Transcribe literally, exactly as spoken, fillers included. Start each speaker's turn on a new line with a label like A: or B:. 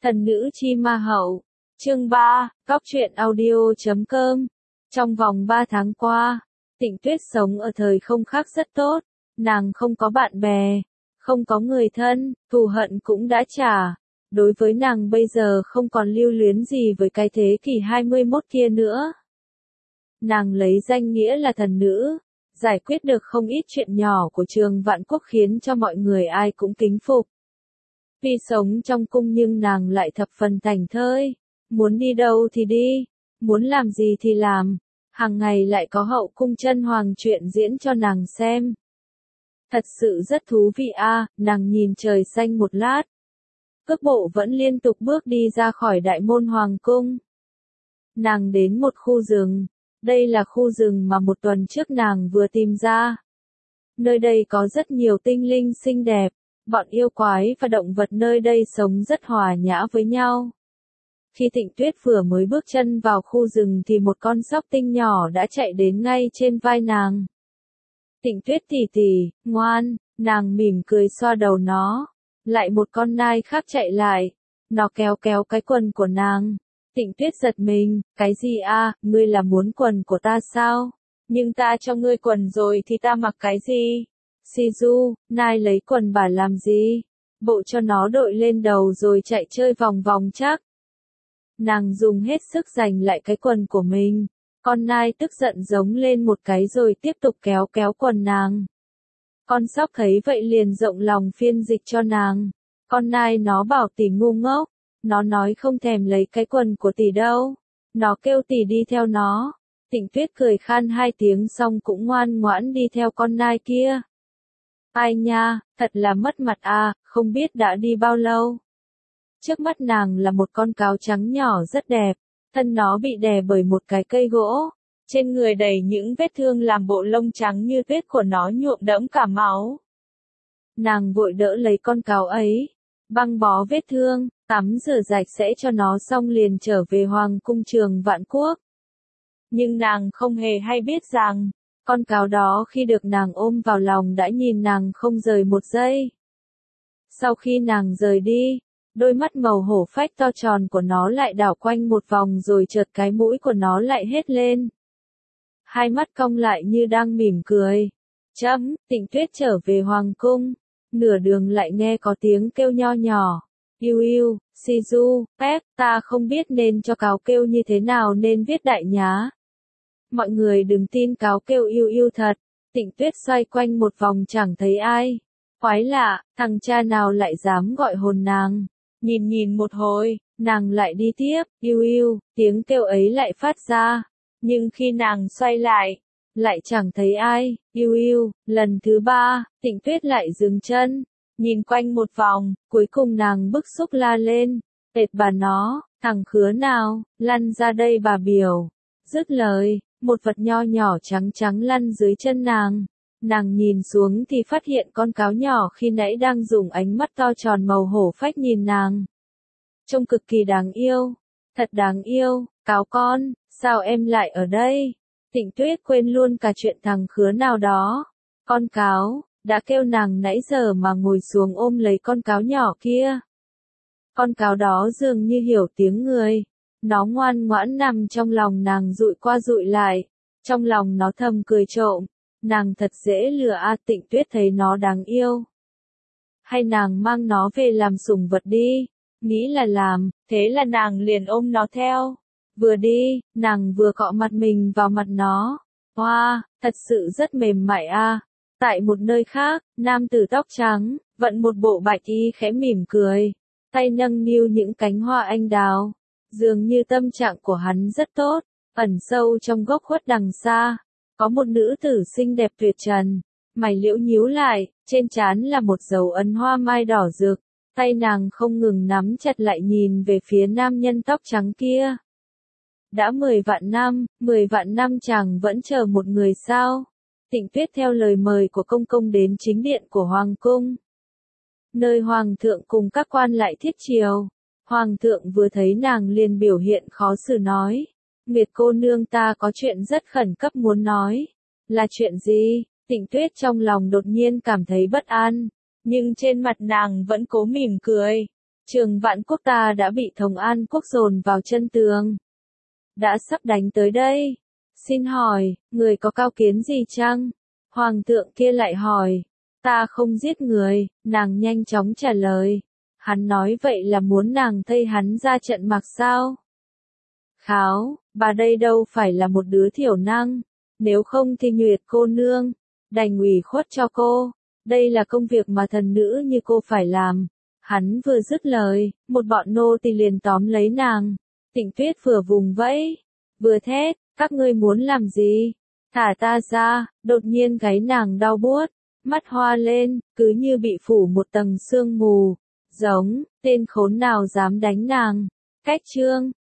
A: Thần nữ chi ma hậu. Chương ba, Cóc truyện audio chấm com. Trong vòng ba tháng qua, Tịnh Tuyết sống ở thời không khác rất tốt, nàng không có bạn bè, không có người thân, thù hận cũng đã trả. Đối với nàng bây giờ không còn lưu luyến gì với cái thế kỷ hai mươi mốt kia nữa. Nàng lấy danh nghĩa là thần nữ, giải quyết được không ít chuyện nhỏ của Trường Vạn Quốc khiến cho mọi người ai cũng kính phục. Tuy sống trong cung nhưng nàng lại thập phần thảnh thơi, muốn đi đâu thì đi, muốn làm gì thì làm, hàng ngày lại có hậu cung chân hoàng chuyện diễn cho nàng xem. Thật sự rất thú vị a, à, nàng nhìn trời xanh một lát. Cước bộ vẫn liên tục bước đi ra khỏi đại môn hoàng cung. Nàng đến một khu rừng, đây là khu rừng mà một tuần trước nàng vừa tìm ra. Nơi đây có rất nhiều tinh linh xinh đẹp, bọn yêu quái và động vật nơi đây sống rất hòa nhã với nhau. Khi Tịnh Tuyết vừa mới bước chân vào khu rừng thì một con sóc tinh nhỏ đã chạy đến ngay trên vai nàng. Tịnh Tuyết tỉ tỉ, ngoan, nàng mỉm cười xoa đầu nó. Lại một con nai khác chạy lại, nó kéo kéo cái quần của nàng. Tịnh Tuyết giật mình, cái gì a, ngươi là muốn quần của ta sao? Nhưng ta cho ngươi quần rồi thì ta mặc cái gì? Shizu, nai lấy quần bà làm gì? Bộ cho nó đội lên đầu rồi chạy chơi vòng vòng chắc. Nàng dùng hết sức giành lại cái quần của mình. Con nai tức giận giống lên một cái rồi tiếp tục kéo kéo quần nàng. Con sóc thấy vậy liền rộng lòng phiên dịch cho nàng. Con nai nó bảo tỷ ngu ngốc. Nó nói không thèm lấy cái quần của tỷ đâu. Nó kêu tỷ đi theo nó. Tịnh Tuyết cười khan hai tiếng xong cũng ngoan ngoãn đi theo con nai kia. Ai nha, thật là mất mặt à, không biết đã đi bao lâu. Trước mắt nàng là một con cáo trắng nhỏ rất đẹp. Thân nó bị đè bởi một cái cây gỗ. Trên người đầy những vết thương làm bộ lông trắng như tuyết của nó nhuộm đẫm cả máu. Nàng vội đỡ lấy con cáo ấy, băng bó vết thương, tắm rửa sạch sẽ cho nó xong liền trở về Hoàng cung Trường Vạn Quốc. Nhưng nàng không hề hay biết rằng, con cáo đó khi được nàng ôm vào lòng đã nhìn nàng không rời một giây. Sau khi nàng rời đi, đôi mắt màu hổ phách to tròn của nó lại đảo quanh một vòng rồi chợt cái mũi của nó lại hết lên. Hai mắt cong lại như đang mỉm cười. Chấm, Tịnh Tuyết trở về Hoàng cung. Nửa đường lại nghe có tiếng kêu nho nhỏ. Yêu yêu, Shizu, Pep, ta không biết nên cho cáo kêu như thế nào nên viết đại nhá. Mọi người đừng tin cáo kêu yêu yêu thật. Tịnh Tuyết xoay quanh một vòng chẳng thấy ai. Quái lạ, thằng cha nào lại dám gọi hồn nàng. Nhìn nhìn một hồi, nàng lại đi tiếp, yêu yêu, tiếng kêu ấy lại phát ra. Nhưng khi nàng xoay lại, lại chẳng thấy ai, yêu yêu, lần thứ ba, Tịnh Tuyết lại dừng chân, nhìn quanh một vòng, cuối cùng nàng bức xúc la lên, tệt bà nó, thằng khứa nào, lăn ra đây bà biểu. Dứt lời, một vật nho nhỏ trắng trắng lăn dưới chân nàng, nàng nhìn xuống thì phát hiện con cáo nhỏ khi nãy đang dùng ánh mắt to tròn màu hổ phách nhìn nàng. Trông cực kỳ đáng yêu, thật đáng yêu, cáo con. Sao em lại ở đây? Tịnh Tuyết quên luôn cả chuyện thằng khứa nào đó. Con cáo, đã kêu nàng nãy giờ mà ngồi xuống ôm lấy con cáo nhỏ kia. Con cáo đó dường như hiểu tiếng người. Nó ngoan ngoãn nằm trong lòng nàng dụi qua dụi lại. Trong lòng nó thầm cười trộm. Nàng thật dễ lừa a. Tịnh Tuyết thấy nó đáng yêu. Hay nàng mang nó về làm sủng vật đi. Nghĩ là làm, thế là nàng liền ôm nó theo. Vừa đi, nàng vừa cọ mặt mình vào mặt nó. Wow, thật sự rất mềm mại a. À. Tại một nơi khác, nam tử tóc trắng, vận một bộ bạch y khẽ mỉm cười. Tay nâng niu những cánh hoa anh đào. Dường như tâm trạng của hắn rất tốt. Ẩn sâu trong góc khuất đằng xa. Có một nữ tử xinh đẹp tuyệt trần. Mày liễu nhíu lại, trên trán là một dấu ấn hoa mai đỏ rực. Tay nàng không ngừng nắm chặt lại nhìn về phía nam nhân tóc trắng kia. Đã mười vạn năm, mười vạn năm chàng vẫn chờ một người sao? Tịnh Tuyết theo lời mời của công công đến chính điện của Hoàng cung. Nơi Hoàng thượng cùng các quan lại thiết triều. Hoàng thượng vừa thấy nàng liền biểu hiện khó xử nói. Nguyệt cô nương ta có chuyện rất khẩn cấp muốn nói. Là chuyện gì? Tịnh Tuyết trong lòng đột nhiên cảm thấy bất an. Nhưng trên mặt nàng vẫn cố mỉm cười. Trường Vạn Quốc ta đã bị Thống An Quốc dồn vào chân tường. Đã sắp đánh tới đây. Xin hỏi, người có cao kiến gì chăng? Hoàng thượng kia lại hỏi. Ta không giết người, nàng nhanh chóng trả lời. Hắn nói vậy là muốn nàng thây hắn ra trận mặc sao? Kháo, bà đây đâu phải là một đứa thiểu năng. Nếu không thì Nguyệt cô nương, đành ủy khuất cho cô. Đây là công việc mà thần nữ như cô phải làm. Hắn vừa dứt lời, một bọn nô tỳ liền tóm lấy nàng. Tịnh Tuyết vừa vùng vẫy, vừa thét, các ngươi muốn làm gì? Thả ta ra, đột nhiên gáy nàng đau buốt, mắt hoa lên, cứ như bị phủ một tầng sương mù. Giống, tên khốn nào dám đánh nàng? Cách chương